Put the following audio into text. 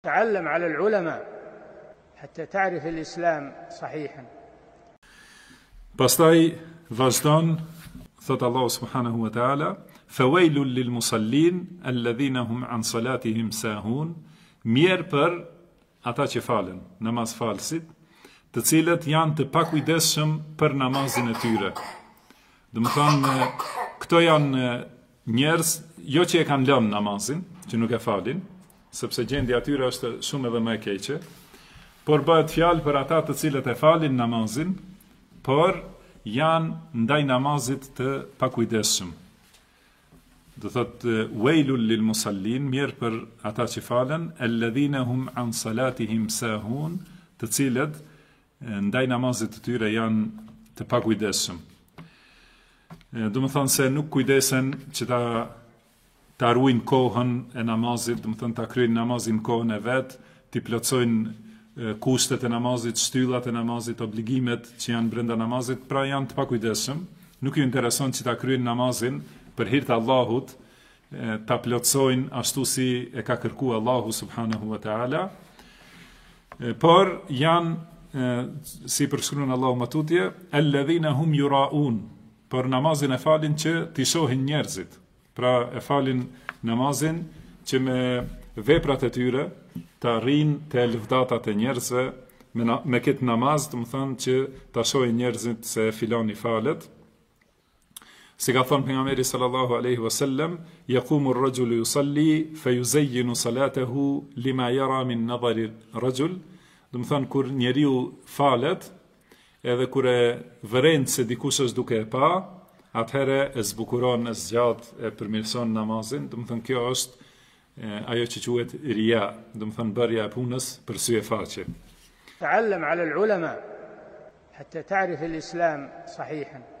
تعلم على العلماء حتى تعرف الإسلام صحيحا. Pastaj vazhdon, thot Allahu subhanahu wa ta'ala, fawailul lil musallin alladhina hum an salatihim sahun, mirë për ata që falen, namaz falsit, të cilët janë të pakujdesshëm për namazin e tyre. Do të thonë, këto janë njerëz jo që e kanë lënë namazin, që nuk e falin, sepse gjendja e tyre është shumë edhe më e keqe, por bëhet fjalë për ata të cilët e falin namazin, por janë ndaj namazit të pakujdesshëm. Do thotë wailul lil musallin, mirë për ata që falen, alladhina hum an salatihim sahun, të cilët ndaj namazit të tyre janë të pakujdesshëm. Do të thonë se nuk kujdesen që ta ruajnë kohën e namazit, do të thonë ta kryejnë namazin kohën e vet, t'i plotësojnë kushtet e namazit, shtyllat e namazit, obligimet që janë brenda namazit, pra janë të pakujdesshëm. Nuk ju intereson që ta kryejnë namazin për hir të Allahut, ta plotësojnë ashtu si e ka kërkuar Allahu subhanahu wa ta'ala, por janë, si përshkruan Allahu më tutje, alladhina hum yuraun, por namazin e falin që t'i shohin njerëzit. Pra e falin namazin që me veprat e tyre të arrin të lëvdatat e njerëzve me këtë namaz, të më thënë që të shohin njerëzit se filani falet. Si ka thonë pejgamberi sallallahu alaihi wasallam, yaqumu ar-rajulu yusalli fayuzayyinu salatahu lima yara min nadhari ar-rajul. Do të thonë kur njeriu falet, edhe kur e vëren se dikush është duke e pa, atëherë e zbukuron, e zgjat, e përmirëson namazin. Do të thonë kjo është ajo që quhet rija, do të thonë bërja e punës për sy e faqe. تعلم على العلماء حتى تعرف الإسلام صحيحا.